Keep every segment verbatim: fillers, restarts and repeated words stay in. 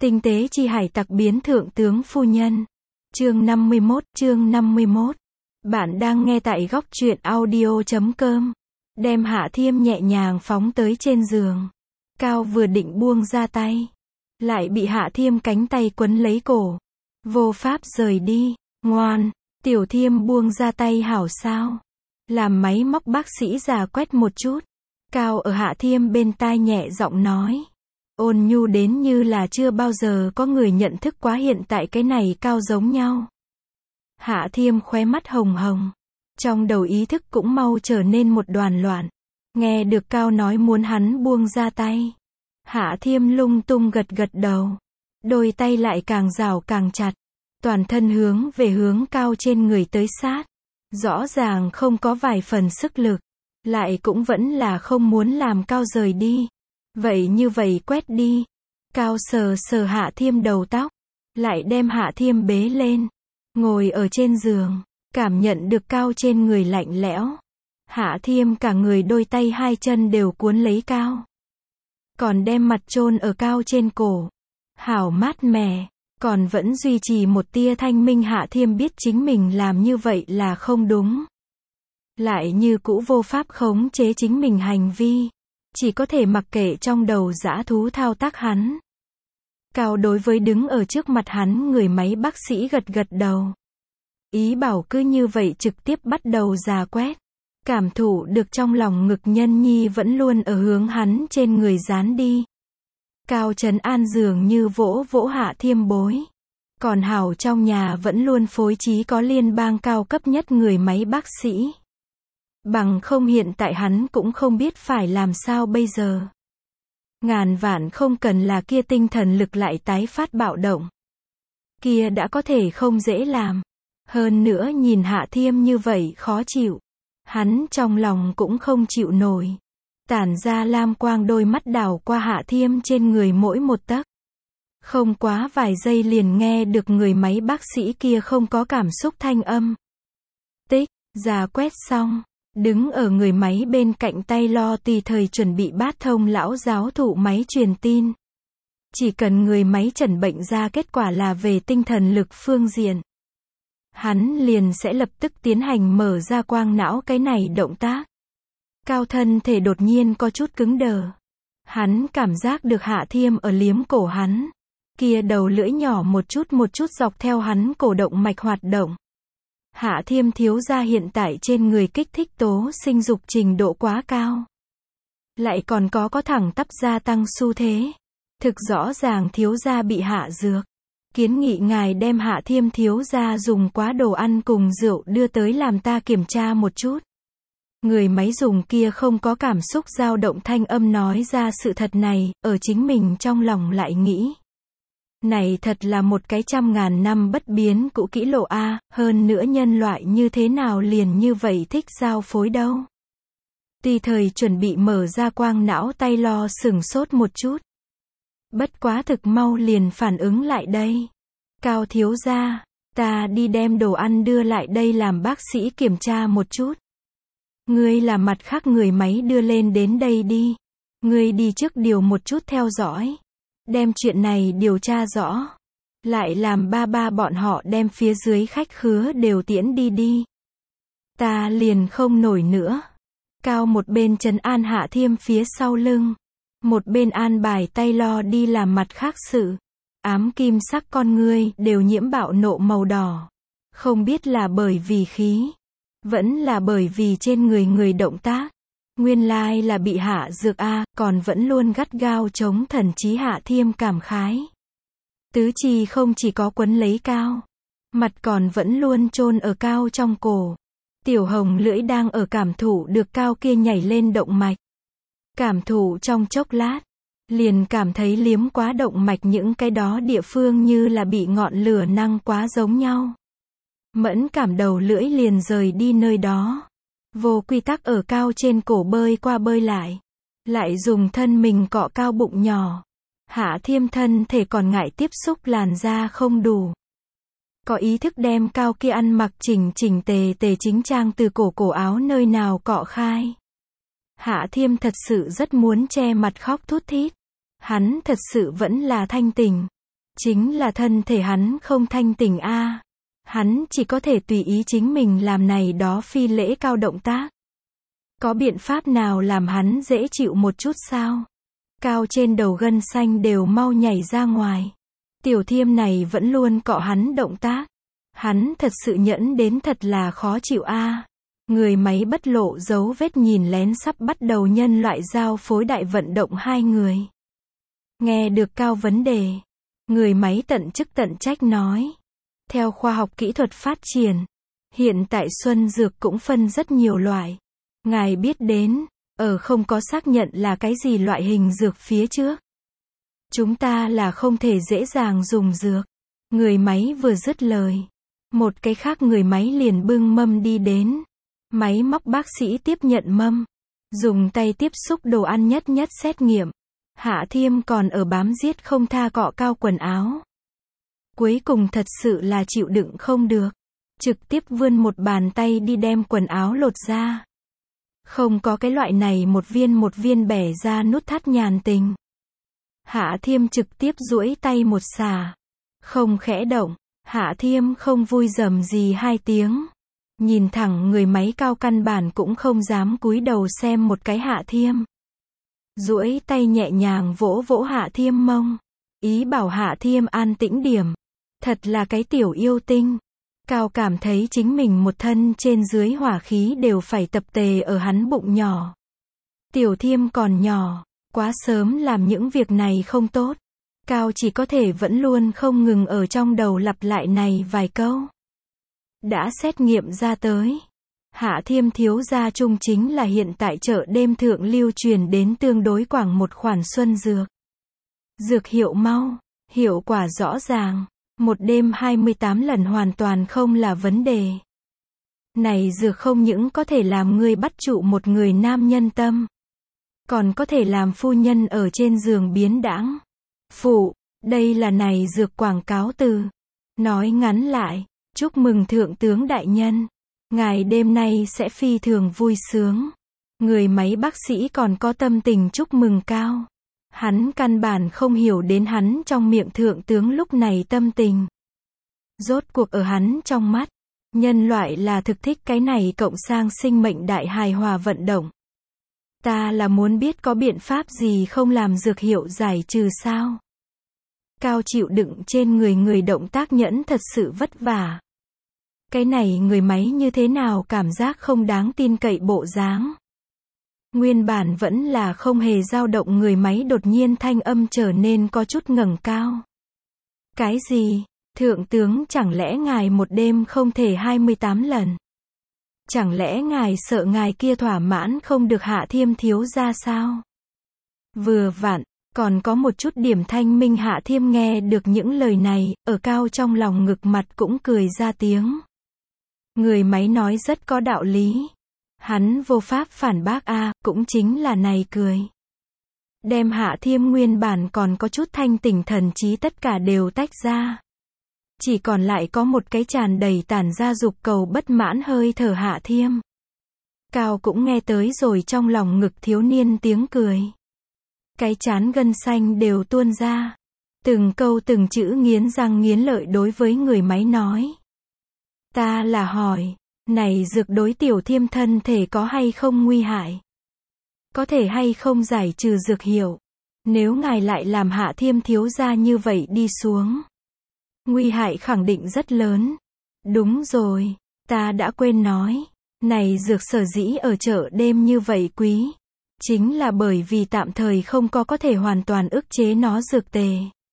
Tinh tế chi hải tặc biến thượng tướng phu nhân. Chương năm mươi mốt, chương năm mươi mốt. Bạn đang nghe tại góc truyện audio chấm com. Đem Hạ Thiêm nhẹ nhàng phóng tới trên giường. Cao vừa định buông ra tay, lại bị Hạ Thiêm cánh tay quấn lấy cổ. Vô pháp rời đi. Ngoan, Tiểu Thiêm buông ra tay hảo sao. Làm máy móc bác sĩ già quét một chút. Cao ở Hạ Thiêm bên tai nhẹ giọng nói. Ôn nhu đến như là chưa bao giờ có người nhận thức quá hiện tại cái này Cao giống nhau. Hạ Thiêm khóe mắt hồng hồng. Trong đầu ý thức cũng mau trở nên một đoàn loạn. Nghe được Cao nói muốn hắn buông ra tay. Hạ Thiêm lung tung gật gật đầu. Đôi tay lại càng rào càng chặt. Toàn thân hướng về hướng Cao trên người tới sát. Rõ ràng không có vài phần sức lực. Lại cũng vẫn là không muốn làm Cao rời đi. Vậy như vậy quét đi. Cao sờ sờ Hạ Thiêm đầu tóc. Lại đem Hạ Thiêm bế lên. Ngồi ở trên giường. Cảm nhận được Cao trên người lạnh lẽo. Hạ Thiêm cả người đôi tay hai chân đều cuốn lấy Cao. Còn đem mặt chôn ở Cao trên cổ. Hảo mát mẻ. Còn vẫn duy trì một tia thanh minh. Hạ Thiêm biết chính mình làm như vậy là không đúng. Lại như cũ vô pháp khống chế chính mình hành vi. Chỉ có thể mặc kệ trong đầu dã thú thao tác hắn. Cao đối với đứng ở trước mặt hắn người máy bác sĩ gật gật đầu. Ý bảo cứ như vậy trực tiếp bắt đầu rà quét. Cảm thụ được trong lòng ngực nhân nhi vẫn luôn ở hướng hắn trên người dán đi. Cao trấn an dường như vỗ vỗ Hạ Thiêm bối. Còn hảo trong nhà vẫn luôn phối trí có liên bang cao cấp nhất người máy bác sĩ. Bằng không hiện tại hắn cũng không biết phải làm sao bây giờ. Ngàn vạn không cần là kia tinh thần lực lại tái phát bạo động. Kia đã có thể không dễ làm. Hơn nữa nhìn Hạ Thiêm như vậy khó chịu. Hắn trong lòng cũng không chịu nổi. Tản ra lam quang đôi mắt đảo qua Hạ Thiêm trên người mỗi một tấc. Không quá vài giây liền nghe được người máy bác sĩ kia không có cảm xúc thanh âm. Tích, rà quét xong. Đứng ở người máy bên cạnh tay lo tùy thời chuẩn bị bát thông lão giáo thụ máy truyền tin. Chỉ cần người máy chẩn bệnh ra kết quả là về tinh thần lực phương diện. Hắn liền sẽ lập tức tiến hành mở ra quang não cái này động tác. Cao thân thể đột nhiên có chút cứng đờ. Hắn cảm giác được Hạ Thiêm ở liếm cổ hắn. Kia đầu lưỡi nhỏ một chút một chút dọc theo hắn cổ động mạch hoạt động. Hạ Thiêm thiếu gia hiện tại trên người kích thích tố sinh dục trình độ quá cao. Lại còn có có thẳng tắp gia tăng xu thế. Thực rõ ràng thiếu gia bị hạ dược. Kiến nghị ngài đem Hạ Thiêm thiếu gia dùng quá đồ ăn cùng rượu đưa tới làm ta kiểm tra một chút. Người máy dùng kia không có cảm xúc dao động thanh âm nói ra sự thật này, ở chính mình trong lòng lại nghĩ. Này thật là một cái trăm ngàn năm bất biến cũ kỹ lộ a, hơn nữa nhân loại như thế nào liền như vậy thích giao phối đâu. Tùy thời chuẩn bị mở ra quang não tay lo sửng sốt một chút. Bất quá thực mau liền phản ứng lại đây. Cao thiếu gia, ta đi đem đồ ăn đưa lại đây làm bác sĩ kiểm tra một chút. Ngươi là mặt khác người máy đưa lên đến đây đi. Ngươi đi trước điều một chút theo dõi. Đem chuyện này điều tra rõ. Lại làm ba ba bọn họ đem phía dưới khách khứa đều tiễn đi đi. Ta liền không nổi nữa. Cao một bên trấn an Hạ Thiêm phía sau lưng. Một bên an bài tay lo đi làm mặt khác sự. Ám kim sắc con ngươi đều nhiễm bạo nộ màu đỏ. Không biết là bởi vì khí. Vẫn là bởi vì trên người người động tác. Nguyên lai là bị hạ dược a, còn vẫn luôn gắt gao chống thần trí. Hạ Thiêm cảm khái. Tứ chi không chỉ có quấn lấy Cao. Mặt còn vẫn luôn chôn ở Cao trong cổ. Tiểu hồng lưỡi đang ở cảm thụ được Cao kia nhảy lên động mạch. Cảm thụ trong chốc lát. Liền cảm thấy liếm quá động mạch những cái đó địa phương như là bị ngọn lửa năng quá giống nhau. Mẫn cảm đầu lưỡi liền rời đi nơi đó. Vô quy tắc ở Cao trên cổ bơi qua bơi lại. Lại dùng thân mình cọ Cao bụng nhỏ. Hạ Thiêm thân thể còn ngại tiếp xúc làn da không đủ. Có ý thức đem Cao kia ăn mặc chỉnh chỉnh tề tề chính trang từ cổ cổ áo nơi nào cọ khai. Hạ Thiêm thật sự rất muốn che mặt khóc thút thít. Hắn thật sự vẫn là thanh tình. Chính là thân thể hắn không thanh tỉnh a. Hắn chỉ có thể tùy ý chính mình làm này đó phi lễ cao động tác. Có biện pháp nào làm hắn dễ chịu một chút sao? Cao trên đầu gân xanh đều mau nhảy ra ngoài. Tiểu Thiêm này vẫn luôn cọ hắn động tác. Hắn thật sự nhẫn đến thật là khó chịu a. Người máy bất lộ dấu vết nhìn lén sắp bắt đầu nhân loại giao phối đại vận động hai người. Nghe được Cao vấn đề. Người máy tận chức tận trách nói. Theo khoa học kỹ thuật phát triển, hiện tại xuân dược cũng phân rất nhiều loại. Ngài biết đến, ở không có xác nhận là cái gì loại hình dược phía trước. Chúng ta là không thể dễ dàng dùng dược. Người máy vừa dứt lời. Một cái khác người máy liền bưng mâm đi đến. Máy móc bác sĩ tiếp nhận mâm. Dùng tay tiếp xúc đồ ăn nhất nhất xét nghiệm. Hạ Thiêm còn ở bám giết không tha cọ Cao quần áo. Cuối cùng thật sự là chịu đựng không được. Trực tiếp vươn một bàn tay đi đem quần áo lột ra. Không có cái loại này một viên một viên bẻ ra nút thắt nhàn tình. Hạ Thiêm trực tiếp duỗi tay một xà. Không khẽ động. Hạ Thiêm không vui rầm gì hai tiếng. Nhìn thẳng người máy Cao căn bản cũng không dám cúi đầu xem một cái Hạ Thiêm. Duỗi tay nhẹ nhàng vỗ vỗ Hạ Thiêm mông. Ý bảo Hạ Thiêm an tĩnh điểm. Thật là cái tiểu yêu tinh. Cao cảm thấy chính mình một thân trên dưới hỏa khí đều phải tập tề ở hắn bụng nhỏ. Tiểu Thiêm còn nhỏ, quá sớm làm những việc này không tốt. Cao chỉ có thể vẫn luôn không ngừng ở trong đầu lặp lại này vài câu. Đã xét nghiệm ra tới. Hạ Thiêm thiếu gia trung chính là hiện tại chợ đêm thượng lưu truyền đến tương đối quảng một khoản xuân dược. Dược hiệu mau, hiệu quả rõ ràng. Một đêm hai mươi tám lần hoàn toàn không là vấn đề. Này dược không những có thể làm ngươi bắt trụ một người nam nhân tâm. Còn có thể làm phu nhân ở trên giường biến đãng. Phụ, đây là này dược quảng cáo từ. Nói ngắn lại, chúc mừng thượng tướng đại nhân. Ngài đêm nay sẽ phi thường vui sướng. Người máy bác sĩ còn có tâm tình chúc mừng Cao. Hắn căn bản không hiểu đến hắn trong miệng thượng tướng lúc này tâm tình. Rốt cuộc ở hắn trong mắt, nhân loại là thực thích cái này cộng sang sinh mệnh đại hài hòa vận động. Ta là muốn biết có biện pháp gì không làm dược hiệu giải trừ sao? Cao chịu đựng trên người người động tác nhẫn thật sự vất vả. Cái này người máy như thế nào cảm giác không đáng tin cậy bộ dáng. Nguyên bản vẫn là không hề dao động người máy đột nhiên thanh âm trở nên có chút ngẩng cao. Cái gì? Thượng tướng chẳng lẽ ngài một đêm không thể hai mươi tám lần? Chẳng lẽ ngài sợ ngài kia thỏa mãn không được Hạ Thiêm thiếu ra sao? Vừa vặn, còn có một chút điểm thanh minh. Hạ Thiêm nghe được những lời này, ở Cao trong lòng ngực mặt cũng cười ra tiếng. Người máy nói rất có đạo lý. Hắn vô pháp phản bác a, à, cũng chính là này cười. Đem Hạ Thiêm nguyên bản còn có chút thanh tỉnh thần trí tất cả đều tách ra. Chỉ còn lại có một cái tràn đầy tản ra dục cầu bất mãn hơi thở Hạ Thiêm. Cao cũng nghe tới rồi trong lòng ngực thiếu niên tiếng cười. Cái trán gân xanh đều tuôn ra. Từng câu từng chữ nghiến răng nghiến lợi đối với người máy nói. Ta là hỏi. Này dược đối Tiểu Thiêm thân thể có hay không nguy hại? Có thể hay không giải trừ dược hiệu? Nếu ngài lại làm Hạ Thiêm thiếu gia như vậy đi xuống. Nguy hại khẳng định rất lớn. Đúng rồi, ta đã quên nói. Này dược sở dĩ ở chợ đêm như vậy quý. Chính là bởi vì tạm thời không có có thể hoàn toàn ức chế nó dược tề.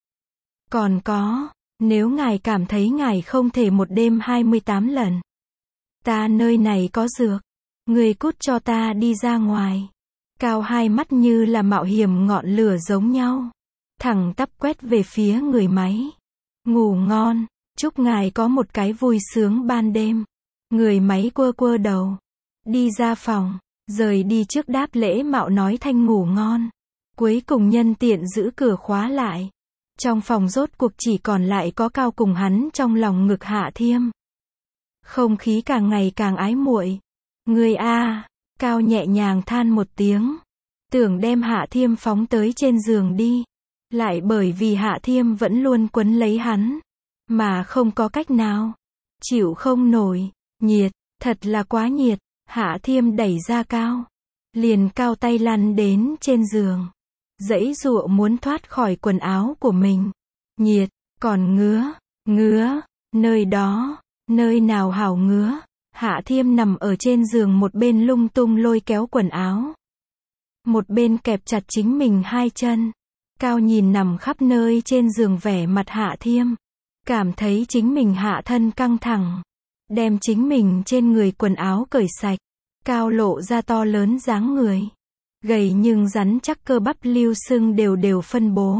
Còn có, nếu ngài cảm thấy ngài không thể một đêm hai mươi tám lần. Ta nơi này có dược. Người cút cho ta đi ra ngoài. Cao hai mắt như là mạo hiểm ngọn lửa giống nhau. Thẳng tắp quét về phía người máy. Ngủ ngon. Chúc ngài có một cái vui sướng ban đêm. Người máy quơ quơ đầu. Đi ra phòng. Rời đi trước đáp lễ mạo nói thanh ngủ ngon. Cuối cùng nhân tiện giữ cửa khóa lại. Trong phòng rốt cuộc chỉ còn lại có Cao cùng hắn trong lòng ngực Hạ Thiêm. Không khí càng ngày càng ái muội. Người a, Cao nhẹ nhàng than một tiếng. Tưởng đem Hạ Thiêm phóng tới trên giường đi. Lại bởi vì Hạ Thiêm vẫn luôn quấn lấy hắn, mà không có cách nào. Chịu không nổi, nhiệt, thật là quá nhiệt. Hạ Thiêm đẩy ra Cao, liền cao tay lăn đến trên giường, giãy giụa muốn thoát khỏi quần áo của mình. Nhiệt, còn ngứa, ngứa, nơi đó, nơi nào hảo ngứa. Hạ Thiêm nằm ở trên giường một bên lung tung lôi kéo quần áo, một bên kẹp chặt chính mình hai chân. Cao nhìn nằm khắp nơi trên giường vẻ mặt Hạ Thiêm, cảm thấy chính mình hạ thân căng thẳng, đem chính mình trên người quần áo cởi sạch. Cao lộ ra to lớn dáng người, gầy nhưng rắn chắc, cơ bắp lưu sưng đều đều phân bố,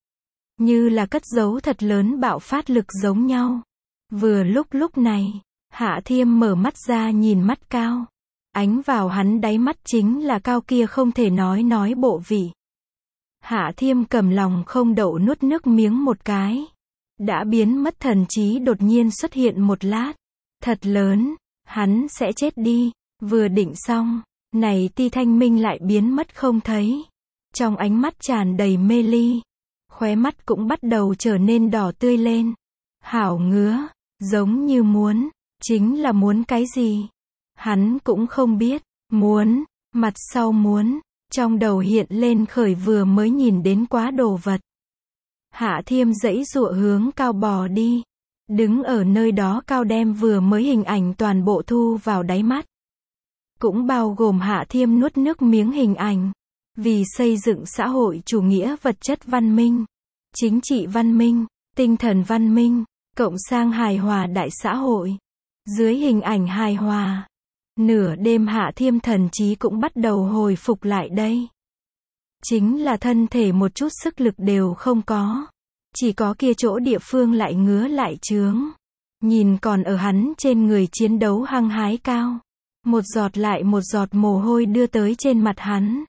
như là cất giấu thật lớn bạo phát lực giống nhau. Vừa lúc lúc này, Hạ Thiêm mở mắt ra nhìn mắt Cao, ánh vào hắn đáy mắt chính là Cao kia không thể nói nói bộ vị. Hạ Thiêm cầm lòng không đậu nuốt nước miếng một cái, đã biến mất thần trí đột nhiên xuất hiện một lát, thật lớn, hắn sẽ chết đi. Vừa định xong, này Ti Thanh Minh lại biến mất không thấy, trong ánh mắt tràn đầy mê ly, khóe mắt cũng bắt đầu trở nên đỏ tươi lên. Hảo ngứa, giống như muốn, chính là muốn cái gì? Hắn cũng không biết, muốn, mặt sau muốn, trong đầu hiện lên khởi vừa mới nhìn đến quá đồ vật. Hạ Thiêm giãy giụa hướng Cao bò đi, đứng ở nơi đó Cao đem vừa mới hình ảnh toàn bộ thu vào đáy mắt, cũng bao gồm Hạ Thiêm nuốt nước miếng hình ảnh. Vì xây dựng xã hội chủ nghĩa vật chất văn minh, chính trị văn minh, tinh thần văn minh, cộng sang hài hòa đại xã hội. Dưới hình ảnh hài hòa, nửa đêm Hạ Thiêm thần trí cũng bắt đầu hồi phục lại đây. Chính là thân thể một chút sức lực đều không có, chỉ có kia chỗ địa phương lại ngứa lại chướng. Nhìn còn ở hắn trên người chiến đấu hăng hái Cao, một giọt lại một giọt mồ hôi đưa tới trên mặt hắn.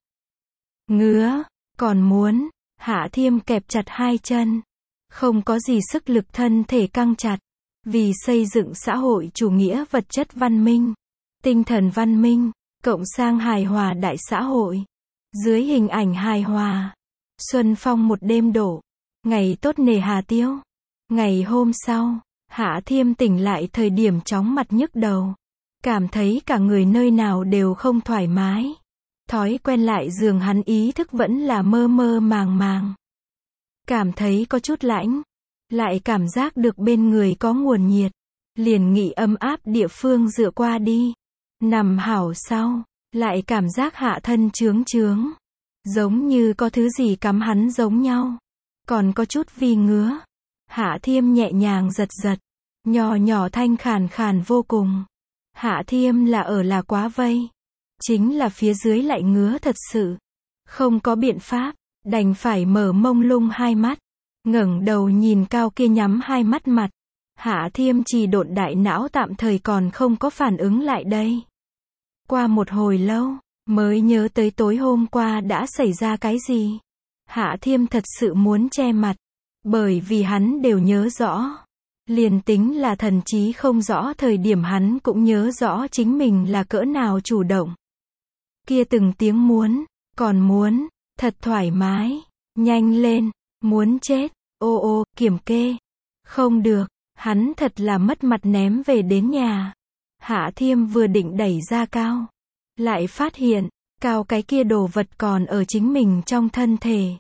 Ngứa, còn muốn, Hạ Thiêm kẹp chặt hai chân, không có gì sức lực, thân thể căng chặt. Vì xây dựng xã hội chủ nghĩa vật chất văn minh, tinh thần văn minh, cộng sang hài hòa đại xã hội. Dưới hình ảnh hài hòa, xuân phong một đêm đổ, ngày tốt nề hà tiêu. Ngày hôm sau, Hạ Thiêm tỉnh lại thời điểm chóng mặt nhức đầu, cảm thấy cả người nơi nào đều không thoải mái. Thói quen lại giường hắn ý thức vẫn là mơ mơ màng màng, cảm thấy có chút lạnh, lại cảm giác được bên người có nguồn nhiệt, liền nghĩ ấm áp địa phương dựa qua đi. Nằm hảo sau, lại cảm giác hạ thân chướng chướng, giống như có thứ gì cắm hắn giống nhau, còn có chút vi ngứa. Hạ Thiêm nhẹ nhàng giật giật, nhỏ nhỏ thanh khàn khàn vô cùng. Hạ Thiêm là ở là quá vây, chính là phía dưới lại ngứa thật sự, không có biện pháp, đành phải mở mông lung hai mắt, ngẩng đầu nhìn Cao kia nhắm hai mắt mặt. Hạ Thiêm trì độn đại não tạm thời còn không có phản ứng lại đây. Qua một hồi lâu, mới nhớ tới tối hôm qua đã xảy ra cái gì. Hạ Thiêm thật sự muốn che mặt, bởi vì hắn đều nhớ rõ. Liền tính là thần trí không rõ thời điểm hắn cũng nhớ rõ chính mình là cỡ nào chủ động. Kia từng tiếng muốn, còn muốn, thật thoải mái, nhanh lên, muốn chết, ô ô, kiểm kê. Không được, hắn thật là mất mặt ném về đến nhà. Hạ Thiêm vừa định đẩy ra Cao, lại phát hiện, Cao cái kia đồ vật còn ở chính mình trong thân thể.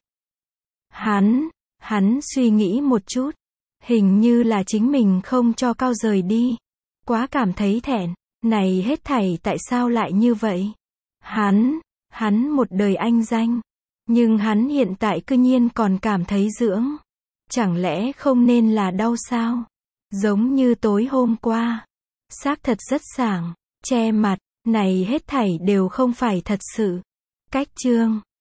Hắn, hắn suy nghĩ một chút, hình như là chính mình không cho Cao rời đi. Quá cảm thấy thẹn, này hết thảy tại sao lại như vậy? Hắn, hắn một đời anh danh, nhưng hắn hiện tại cư nhiên còn cảm thấy dưỡng. Chẳng lẽ không nên là đau sao? Giống như tối hôm qua, xác thật rất sảng, che mặt, này hết thảy đều không phải thật sự. Cách chương